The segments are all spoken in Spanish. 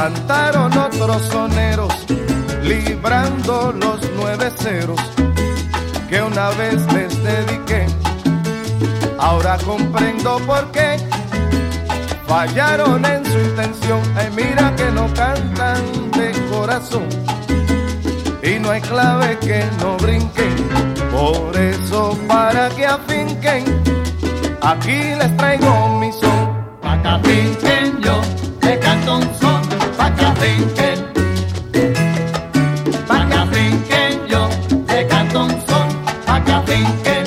cantaron otros soneros, librando los 9 ceros que una vez les dediqué. Ahora comprendo por qué fallaron en su intención. Ay, mira que no cantan de corazón y no hay clave que no brinque. Por eso, para que afinquen, aquí les traigo mi son. Pa' que afinquen, yo le canto un son. Pa' que afinquen, pa' que afinquen, yo le canto un son. Pa' que afinquen.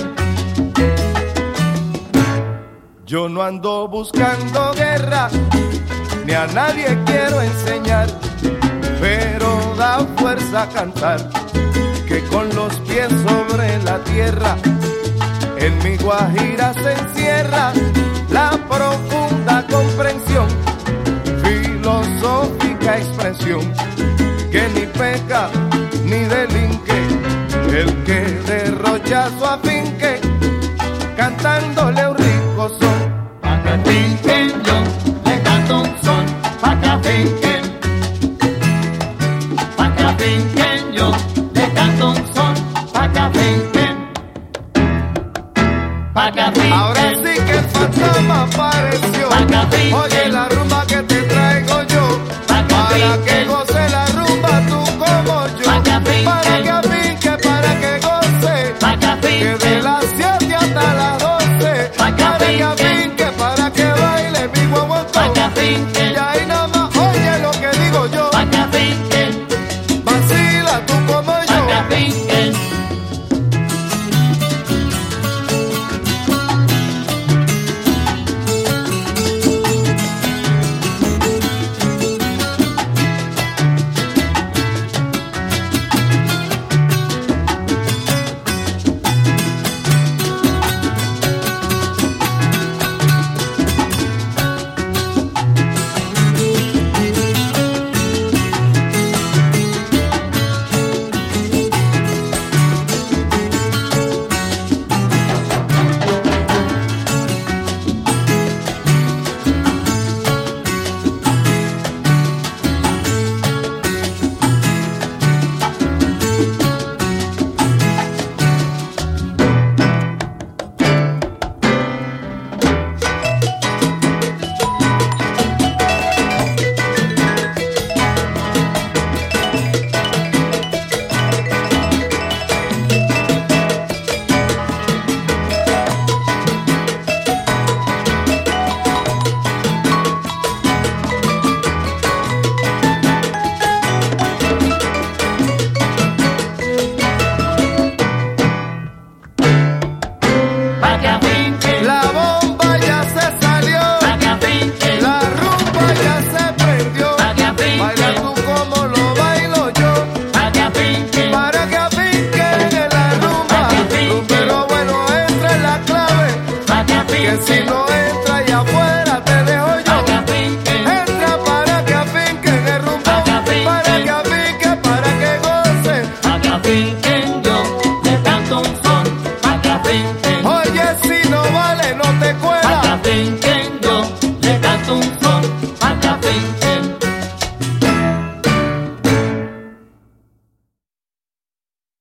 Yo no ando buscando guerra, ni a nadie quiero enseñar, pero da fuerza cantar, que con los pies sobre la tierra, en mi guajira se encierra la profunda comprensión, filosófica expresión, que ni peca ni delinque, el que derrocha su afinque, cantándole un rico son. Pa' que afinquen, yo le canto un son. Pa' que afinquen, pa' que afinquen, yo le canto un son. Pa' que afinquen, pa' que afinquen. Ahora sí que el fantasma apareció. Pa' que afinquen. Oye la rumba que te traigo yo, Pa' que para afinquen. que goce la rumba tú como yo. Pa' que afinquen. Para que afinque, para que goce, Pa' que que afinquen. de las 7 hasta las 12. Pa' que Para que afinquen. afinque, para que baile mi guaguancó. Pa' que afinquen. Y ahí nada más oye lo que digo yo. Pa' que afinquen, Vacila tú como pa' que yo. afinquen. Pa' que afinquen, La bomba ya se salió, pa' que afinquen, la rumba ya se prendió. pa' que afinquen, Baila tú como lo bailo yo, pa' que afinquen, para que afinquen en la rumba. Pa' que afinquen. Pero bueno, entra en la clave, pa' que que si afinquen, no entra y afuera te dejo yo. pa' que afinquen, Entra para que afinquen el rumbo, Pa' que afinquen. para que afinquen, para que gocen. pa' que afinquen, yo le canto un son. Pa' que afinquen.